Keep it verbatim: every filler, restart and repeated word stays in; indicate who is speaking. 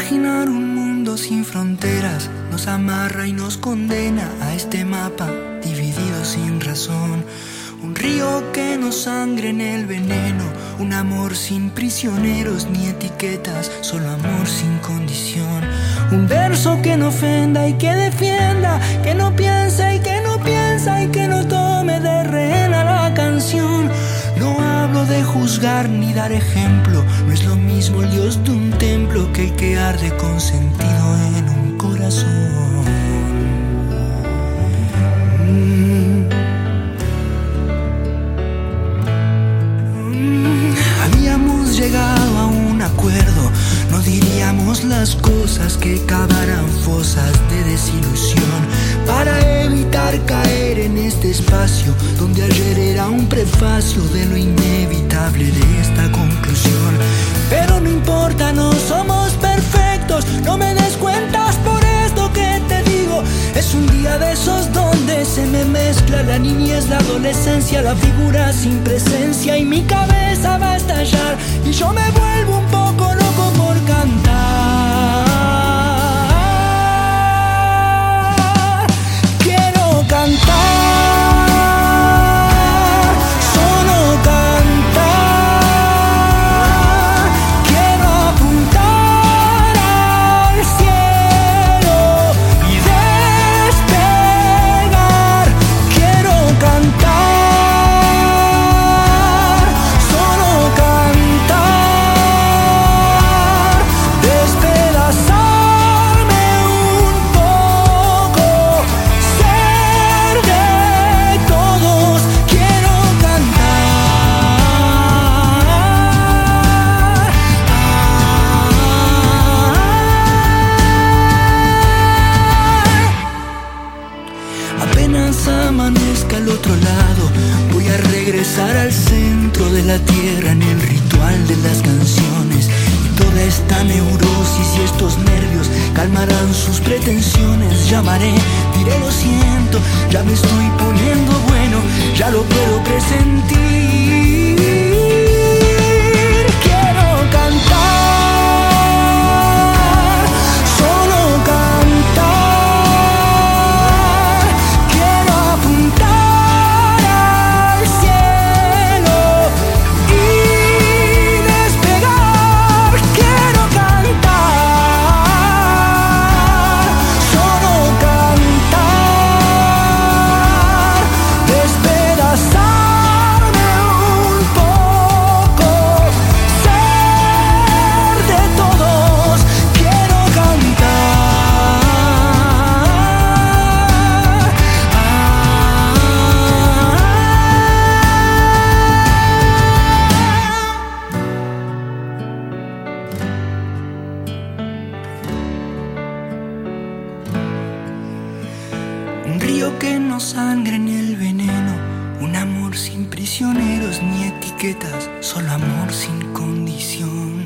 Speaker 1: Imaginar un mundo sin fronteras nos amarra y nos condena a este mapa dividido sin razón. Un río que nos sangre en el veneno, un amor sin prisioneros ni etiquetas, solo amor sin condición. Un verso que no ofenda y que defienda, que no piensa y que no piensa y que no tome de rehén a la canción. No hablo de juzgar ni dar ejemplo, no es lo mismo el Dios de un templo que el que arde con sentido en un corazón. Mm. Mm. Habíamos llegado a un acuerdo, no diríamos las cosas que cavaran fosas de desilusión, para evitar caer en este espacio donde ayer era un prefacio de lo inevitable de esta conclusión. Pero no importa, no somos perfectos, no me des cuentas por esto que te digo. Es un día de esos donde se me mezcla la niñez, la adolescencia, la figura sin presencia, y mi cabeza va a estallar y yo me vuelvo un poco loco por cantar. Quiero cantar. Amanezca al otro lado, voy a regresar al centro de la tierra en el ritual de las canciones. Y toda esta neurosis y estos nervios calmarán sus pretensiones. Llamaré, diré lo siento, ya me estoy poniendo bueno, ya lo puedo presentir. Quiero cantar. Un río que no sangre ni el veneno, un amor sin prisioneros ni etiquetas, solo amor sin condición.